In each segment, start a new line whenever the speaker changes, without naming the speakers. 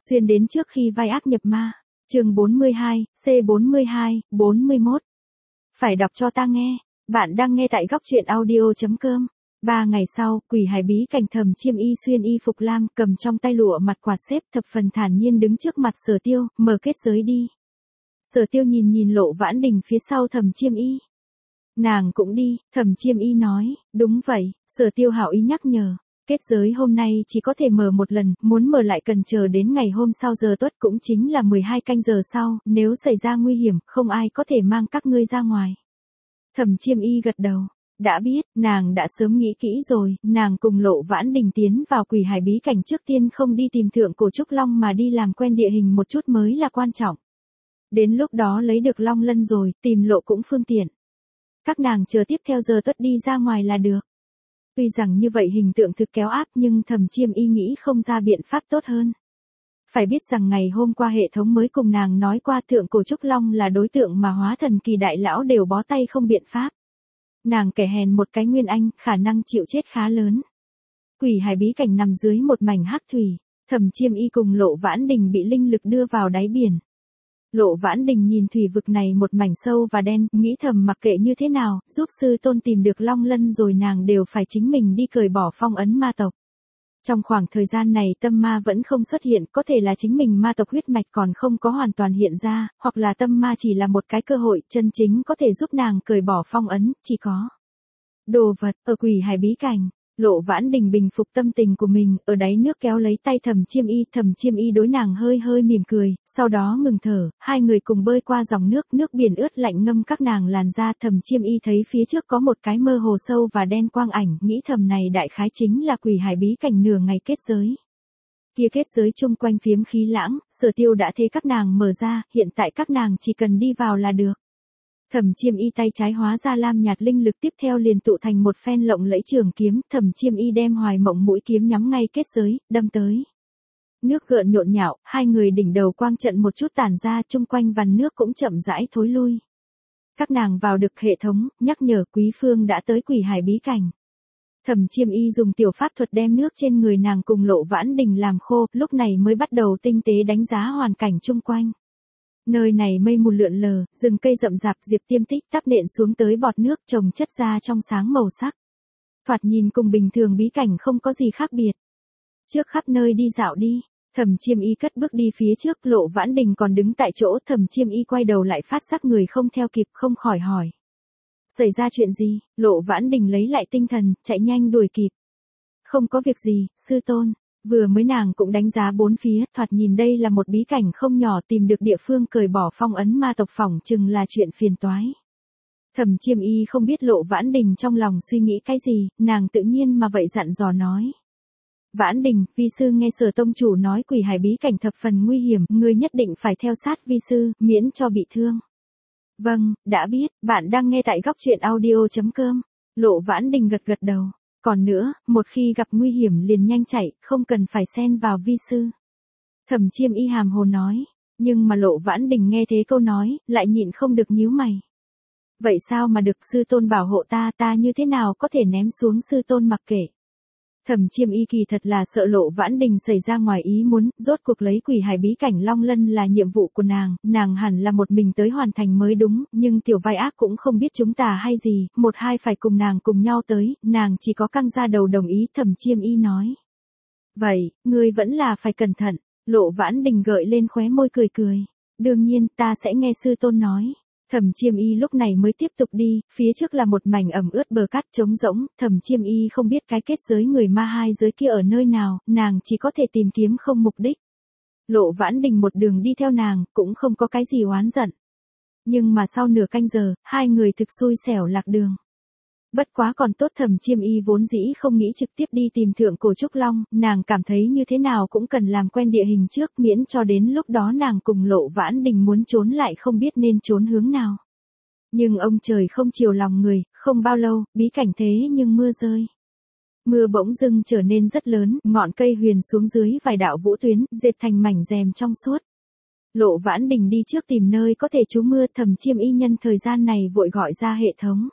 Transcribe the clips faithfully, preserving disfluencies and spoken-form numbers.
Xuyên đến trước khi vai ác nhập ma. Chương bốn mươi hai, C bốn mươi hai, bốn mươi mốt. Phải đọc cho ta nghe. Bạn đang nghe tại góc truyện audio chấm com. Ba ngày sau, quỷ hải bí cảnh Thẩm Chiêm Y xuyên y phục lam, cầm trong tay lụa mặt quạt xếp, thập phần thản nhiên đứng trước mặt Sở Tiêu, mở kết giới đi. Sở Tiêu nhìn nhìn Lộ Vãn Đình phía sau Thẩm Chiêm Y. Nàng cũng đi, Thẩm Chiêm Y nói, đúng vậy. Sở Tiêu hảo ý nhắc nhở. Kết giới hôm nay chỉ có thể mở một lần, muốn mở lại cần chờ đến ngày hôm sau giờ tuất, cũng chính là mười hai canh giờ sau, nếu xảy ra nguy hiểm, không ai có thể mang các ngươi ra ngoài. Thẩm Chiêm Y gật đầu, đã biết, nàng đã sớm nghĩ kỹ rồi, nàng cùng Lộ Vãn Đình tiến vào quỷ hải bí cảnh trước tiên không đi tìm thượng cổ trúc long mà đi làm quen địa hình một chút mới là quan trọng. Đến lúc đó lấy được long lân rồi, tìm lộ cũng phương tiện. Các nàng chờ tiếp theo giờ tuất đi ra ngoài là được. Tuy rằng như vậy hình tượng thực kéo áp nhưng Thẩm Chiêm Y nghĩ không ra biện pháp tốt hơn. Phải biết rằng ngày hôm qua hệ thống mới cùng nàng nói qua thượng cổ trúc long là đối tượng mà hóa thần kỳ đại lão đều bó tay không biện pháp. Nàng kẻ hèn một cái nguyên anh, khả năng chịu chết khá lớn. Quỷ hải bí cảnh nằm dưới một mảnh hắc thủy, Thẩm Chiêm Y cùng Lộ Vãn Đình bị linh lực đưa vào đáy biển. Lộ Vãn Đình nhìn thủy vực này một mảnh sâu và đen, nghĩ thầm mặc kệ như thế nào, giúp sư tôn tìm được long lân rồi nàng đều phải chính mình đi cởi bỏ phong ấn ma tộc. Trong khoảng thời gian này tâm ma vẫn không xuất hiện, có thể là chính mình ma tộc huyết mạch còn không có hoàn toàn hiện ra, hoặc là tâm ma chỉ là một cái cơ hội chân chính có thể giúp nàng cởi bỏ phong ấn, chỉ có đồ vật ở quỷ hải bí cảnh. Lộ Vãn Đình bình phục tâm tình của mình, ở đáy nước kéo lấy tay Thẩm Chiêm Y, Thẩm Chiêm Y đối nàng hơi hơi mỉm cười, sau đó ngừng thở, hai người cùng bơi qua dòng nước, nước biển ướt lạnh ngâm các nàng làn da. Thẩm Chiêm Y thấy phía trước có một cái mơ hồ sâu và đen quang ảnh, nghĩ thầm này đại khái chính là quỷ hải bí cảnh nửa ngày kết giới. Kia kết giới chung quanh phiếm khí lãng, Sở Tiêu đã thế các nàng mở ra, hiện tại các nàng chỉ cần đi vào là được. Thẩm Chiêm Y tay trái hóa ra lam nhạt linh lực, tiếp theo liền tụ thành một phen lộng lẫy trường kiếm, Thẩm Chiêm Y đem Hoài Mộng mũi kiếm nhắm ngay kết giới, đâm tới. Nước gợn nhộn nhạo, hai người đỉnh đầu quang trận một chút tản ra, chung quanh vằn nước cũng chậm rãi thối lui. Các nàng vào được hệ thống, nhắc nhở Quý Phương đã tới quỷ hải bí cảnh. Thẩm Chiêm Y dùng tiểu pháp thuật đem nước trên người nàng cùng Lộ Vãn Đình làm khô, lúc này mới bắt đầu tinh tế đánh giá hoàn cảnh chung quanh. Nơi này mây mù lượn lờ, rừng cây rậm rạp, diệp tiêm tích tắp nện xuống tới bọt nước trồng chất ra trong sáng màu sắc. Thoạt nhìn cùng bình thường bí cảnh không có gì khác biệt. Trước khắp nơi đi dạo đi, Thẩm Chiêm Y cất bước đi phía trước, Lộ Vãn Đình còn đứng tại chỗ. Thẩm Chiêm Y quay đầu lại phát giác người không theo kịp, không khỏi hỏi. Xảy ra chuyện gì? Lộ Vãn Đình lấy lại tinh thần, chạy nhanh đuổi kịp. Không có việc gì, sư tôn. Vừa mới nàng cũng đánh giá bốn phía, thoạt nhìn đây là một bí cảnh không nhỏ, tìm được địa phương cởi bỏ phong ấn ma tộc phỏng chừng là chuyện phiền toái. Thẩm Chiêm Y không biết Lộ Vãn Đình trong lòng suy nghĩ cái gì, nàng tự nhiên mà vậy dặn dò nói. Vãn Đình, vi sư nghe Sở tông chủ nói quỷ hải bí cảnh thập phần nguy hiểm, ngươi nhất định phải theo sát vi sư, miễn cho bị thương. Vâng, đã biết, bạn đang nghe tại góc truyện audio chấm com. Lộ Vãn Đình gật gật đầu. Còn nữa, một khi gặp nguy hiểm liền nhanh chạy, không cần phải xen vào vi sư. Thẩm Chiêm Y hàm hồ nói, nhưng mà Lộ Vãn Đình nghe thế câu nói, lại nhịn không được nhíu mày. Vậy sao mà được, sư tôn bảo hộ ta, ta như thế nào có thể ném xuống sư tôn mặc kệ. Thẩm Chiêm Y kỳ thật là sợ Lộ Vãn Đình xảy ra ngoài ý muốn, rốt cuộc lấy quỷ hải bí cảnh long lân là nhiệm vụ của nàng, nàng hẳn là một mình tới hoàn thành mới đúng, nhưng tiểu vai ác cũng không biết chúng ta hay gì, một hai phải cùng nàng cùng nhau tới, nàng chỉ có căng ra đầu đồng ý. Thẩm Chiêm Y nói. Vậy, ngươi vẫn là phải cẩn thận. Lộ Vãn Đình gợi lên khóe môi cười cười. Đương nhiên, ta sẽ nghe sư tôn nói. Thẩm Chiêm Y lúc này mới tiếp tục đi, phía trước là một mảnh ẩm ướt bờ cát trống rỗng, Thẩm Chiêm Y không biết cái kết giới người ma hai giới kia ở nơi nào, nàng chỉ có thể tìm kiếm không mục đích. Lộ Vãn Đình một đường đi theo nàng, cũng không có cái gì oán giận. Nhưng mà sau nửa canh giờ, hai người thực xui xẻo lạc đường. Bất quá còn tốt, Thẩm Chiêm Y vốn dĩ không nghĩ trực tiếp đi tìm thượng cổ trúc long, nàng cảm thấy như thế nào cũng cần làm quen địa hình trước, miễn cho đến lúc đó nàng cùng Lộ Vãn Đình muốn trốn lại không biết nên trốn hướng nào. Nhưng ông trời không chiều lòng người, không bao lâu, bí cảnh thế nhưng mưa rơi. Mưa bỗng dưng trở nên rất lớn, ngọn cây huyền xuống dưới vài đạo vũ tuyến, dệt thành mảnh rèm trong suốt. Lộ Vãn Đình đi trước tìm nơi có thể trú mưa, Thẩm Chiêm Y nhân thời gian này vội gọi ra hệ thống.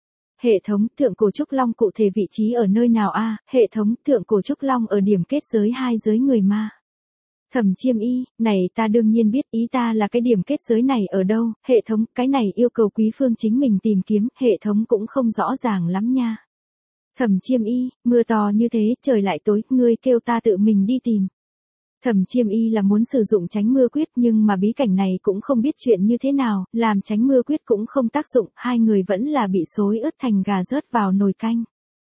Hệ thống, thượng cổ trúc long cụ thể vị trí ở nơi nào a? À, hệ thống, thượng cổ trúc long ở điểm kết giới hai giới người ma. Thẩm Chiêm Y, này ta đương nhiên biết, ý ta là cái điểm kết giới này ở đâu, hệ thống, cái này yêu cầu Quý Phương chính mình tìm kiếm, hệ thống cũng không rõ ràng lắm nha. Thẩm Chiêm Y, mưa to như thế, trời lại tối, ngươi kêu ta tự mình đi tìm. Thẩm Chiêm Y là muốn sử dụng tránh mưa quyết nhưng mà bí cảnh này cũng không biết chuyện như thế nào, làm tránh mưa quyết cũng không tác dụng, hai người vẫn là bị xối ướt thành gà rớt vào nồi canh.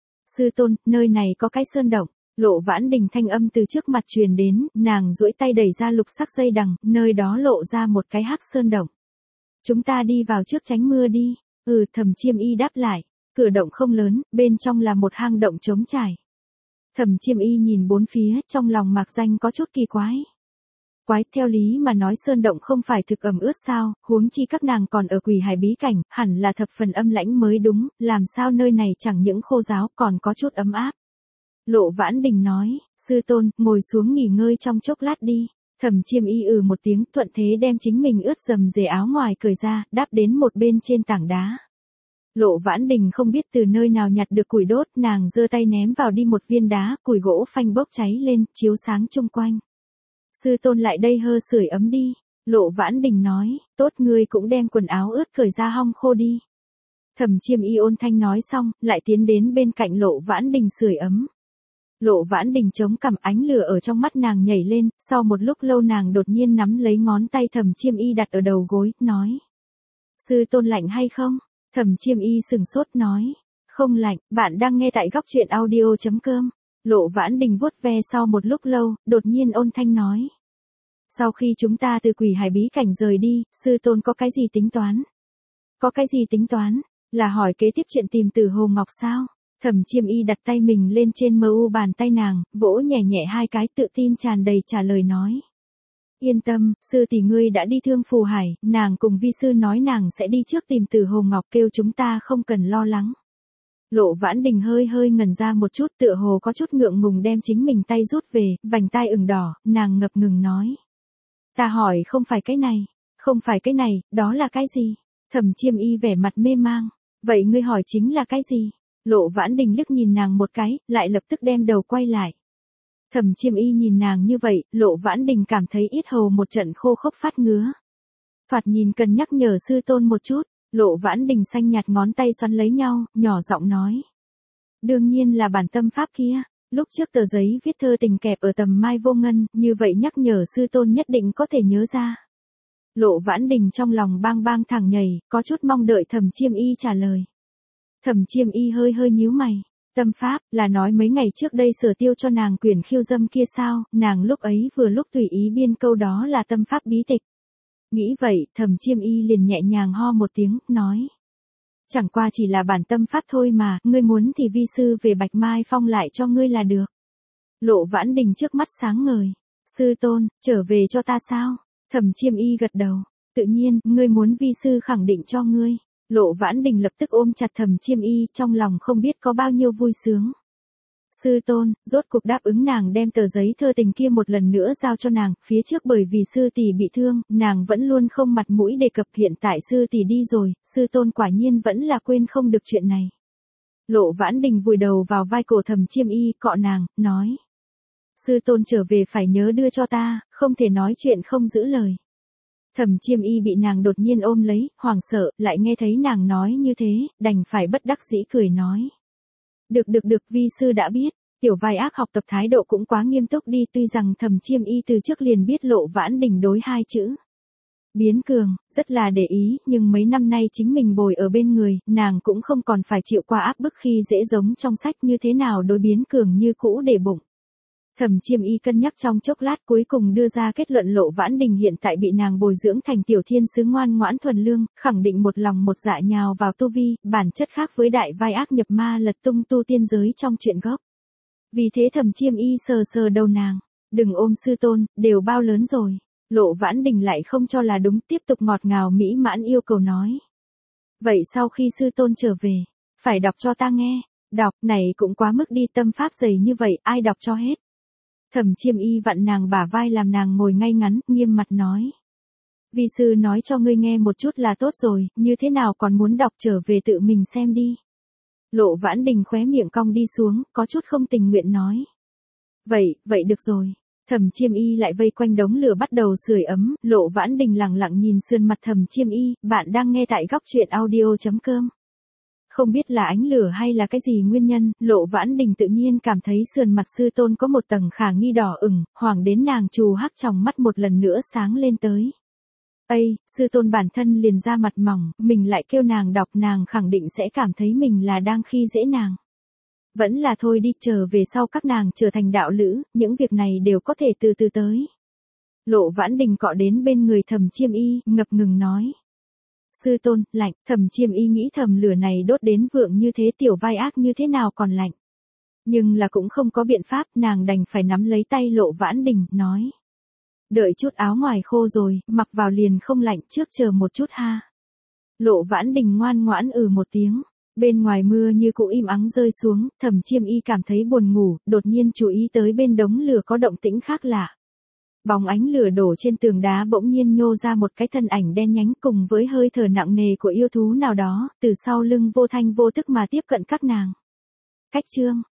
Sư tôn, nơi này có cái sơn động. Lộ Vãn Đình thanh âm từ trước mặt truyền đến, nàng duỗi tay đẩy ra lục sắc dây đằng, nơi đó lộ ra một cái hắc sơn động. Chúng ta đi vào trước tránh mưa đi. Ừ, Thẩm Chiêm Y đáp lại. Cửa động không lớn, bên trong là một hang động trống trải. Thẩm Chiêm Y nhìn bốn phía, trong lòng mạc danh có chút kỳ quái. Quái, theo lý mà nói sơn động không phải thực ẩm ướt sao, huống chi các nàng còn ở Quỷ Hải bí cảnh, hẳn là thập phần âm lãnh mới đúng, làm sao nơi này chẳng những khô ráo còn có chút ấm áp. Lộ Vãn Đình nói, sư tôn, ngồi xuống nghỉ ngơi trong chốc lát đi. Thẩm Chiêm Y ừ một tiếng, thuận thế đem chính mình ướt dầm dề áo ngoài cởi ra, đáp đến một bên trên tảng đá. Lộ Vãn Đình không biết từ nơi nào nhặt được củi đốt, nàng giơ tay ném vào đi một viên đá, củi gỗ phanh bốc cháy lên, chiếu sáng chung quanh. Sư tôn lại đây hơ sưởi ấm đi. Lộ Vãn Đình nói, tốt, ngươi cũng đem quần áo ướt cởi ra hong khô đi. Thẩm Chiêm Y ôn thanh nói xong, lại tiến đến bên cạnh Lộ Vãn Đình sưởi ấm. Lộ Vãn Đình chống cằm, ánh lửa ở trong mắt nàng nhảy lên, sau một lúc lâu nàng đột nhiên nắm lấy ngón tay Thẩm Chiêm Y đặt ở đầu gối, nói. Sư tôn lạnh hay không? Thẩm Chiêm Y sừng sốt nói. Không lạnh, bạn đang nghe tại góc truyện audio chấm com. Lộ Vãn Đình vuốt ve sau một lúc lâu, đột nhiên ôn thanh nói. Sau khi chúng ta từ Quỷ Hải bí cảnh rời đi, sư tôn có cái gì tính toán? Có cái gì tính toán? Là hỏi kế tiếp chuyện tìm Tử Hồ Ngọc sao? Thẩm Chiêm Y đặt tay mình lên trên mờ u bàn tay nàng, vỗ nhẹ nhẹ hai cái, tự tin tràn đầy trả lời nói. Yên tâm, sư tỷ ngươi đã đi Thương Phù Hải, nàng cùng vi sư nói nàng sẽ đi trước tìm Tử Hồ Ngọc, kêu chúng ta không cần lo lắng. Lộ Vãn Đình hơi hơi ngẩn ra một chút, tựa hồ có chút ngượng ngùng đem chính mình tay rút về, vành tai ửng đỏ, nàng ngập ngừng nói. Ta hỏi không phải cái này, không phải cái này, đó là cái gì? Thẩm Chiêm Y vẻ mặt mê mang. Vậy ngươi hỏi chính là cái gì? Lộ Vãn Đình liếc nhìn nàng một cái, lại lập tức đem đầu quay lại. Thẩm Chiêm Y nhìn nàng như vậy, Lộ Vãn Đình cảm thấy yết hầu một trận khô khốc phát ngứa. Thoạt nhìn cần nhắc nhở sư tôn một chút, Lộ Vãn Đình xanh nhạt ngón tay xoắn lấy nhau, nhỏ giọng nói. Đương nhiên là bản tâm pháp kia, lúc trước tờ giấy viết thơ tình kẹp ở tầm mai vô ngân, như vậy nhắc nhở sư tôn nhất định có thể nhớ ra. Lộ Vãn Đình trong lòng bang bang thẳng nhảy, có chút mong đợi Thẩm Chiêm Y trả lời. Thẩm Chiêm Y hơi hơi nhíu mày. Tâm pháp, là nói mấy ngày trước đây Sở Tiêu cho nàng quyển khiêu dâm kia sao, nàng lúc ấy vừa lúc tùy ý biên câu đó là tâm pháp bí tịch. Nghĩ vậy, Thẩm Chiêm Y liền nhẹ nhàng ho một tiếng, nói. Chẳng qua chỉ là bản tâm pháp thôi mà, ngươi muốn thì vi sư về Bạch Mai Phong lại cho ngươi là được. Lộ Vãn Đình trước mắt sáng ngời. Sư tôn, trở về cho ta sao? Thẩm Chiêm Y gật đầu. Tự nhiên, ngươi muốn vi sư khẳng định cho ngươi. Lộ Vãn Đình lập tức ôm chặt Thẩm Chiêm Y, trong lòng không biết có bao nhiêu vui sướng. Sư tôn, rốt cuộc đáp ứng nàng đem tờ giấy thơ tình kia một lần nữa giao cho nàng, phía trước bởi vì sư tỷ bị thương, nàng vẫn luôn không mặt mũi đề cập, hiện tại sư tỷ đi rồi, sư tôn quả nhiên vẫn là quên không được chuyện này. Lộ Vãn Đình vùi đầu vào vai cổ Thẩm Chiêm Y, cọ nàng, nói. Sư tôn trở về phải nhớ đưa cho ta, không thể nói chuyện không giữ lời. Thẩm Chiêm Y bị nàng đột nhiên ôm lấy, hoảng sợ, lại nghe thấy nàng nói như thế, đành phải bất đắc dĩ cười nói. Được được được, vi sư đã biết. Tiểu vai ác học tập thái độ cũng quá nghiêm túc đi, tuy rằng Thẩm Chiêm Y từ trước liền biết Lộ Vãn Đình đối hai chữ biến cường, rất là để ý, nhưng mấy năm nay chính mình bồi ở bên người, nàng cũng không còn phải chịu qua áp bức khi dễ giống trong sách, như thế nào đối biến cường như cũ để bụng. Thẩm Chiêm Y cân nhắc trong chốc lát, cuối cùng đưa ra kết luận Lộ Vãn Đình hiện tại bị nàng bồi dưỡng thành tiểu thiên sứ ngoan ngoãn thuần lương, khẳng định một lòng một dạ nhào vào tu vi, bản chất khác với đại vai ác nhập ma lật tung tu tiên giới trong truyện gốc. Vì thế Thẩm Chiêm Y sờ sờ đầu nàng, đừng ôm sư tôn, đều bao lớn rồi. Lộ Vãn Đình lại không cho là đúng, tiếp tục ngọt ngào mỹ mãn yêu cầu nói. Vậy sau khi sư tôn trở về, phải đọc cho ta nghe. Đọc, này cũng quá mức đi, tâm pháp dày như vậy, ai đọc cho hết. Thẩm Chiêm Y vặn nàng bả vai làm nàng ngồi ngay ngắn, nghiêm mặt nói. Vi sư nói cho ngươi nghe một chút là tốt rồi, như thế nào còn muốn đọc, trở về tự mình xem đi. Lộ Vãn Đình khóe miệng cong đi xuống, có chút không tình nguyện nói. Vậy, vậy được rồi. Thẩm Chiêm Y lại vây quanh đống lửa bắt đầu sưởi ấm, Lộ Vãn Đình lặng lặng nhìn sườn mặt Thẩm Chiêm Y, bạn đang nghe tại góc truyện audio.com. Không biết là ánh lửa hay là cái gì nguyên nhân, Lộ Vãn Đình tự nhiên cảm thấy sườn mặt sư tôn có một tầng khả nghi đỏ ửng, hoảng đến nàng trù hắc trong mắt một lần nữa sáng lên tới. Ây, sư tôn bản thân liền ra mặt mỏng, mình lại kêu nàng đọc nàng khẳng định sẽ cảm thấy mình là đang khi dễ nàng. Vẫn là thôi đi, chờ về sau các nàng trở thành đạo lữ, những việc này đều có thể từ từ tới. Lộ Vãn Đình cọ đến bên người Thẩm Chiêm Y, ngập ngừng nói. Sư tôn, lạnh. Thẩm Chiêm Y nghĩ thầm lửa này đốt đến vượng như thế, tiểu vai ác như thế nào còn lạnh. Nhưng là cũng không có biện pháp, nàng đành phải nắm lấy tay Lộ Vãn Đình, nói. Đợi chút áo ngoài khô rồi, mặc vào liền không lạnh, trước chờ một chút ha. Lộ Vãn Đình ngoan ngoãn ừ một tiếng. Bên ngoài mưa như cũ im ắng rơi xuống, Thẩm Chiêm Y cảm thấy buồn ngủ, đột nhiên chú ý tới bên đống lửa có động tĩnh khác lạ. Bóng ánh lửa đổ trên tường đá bỗng nhiên nhô ra một cái thân ảnh đen nhánh cùng với hơi thở nặng nề của yêu thú nào đó, từ sau lưng vô thanh vô tức mà tiếp cận các nàng. Cách chương,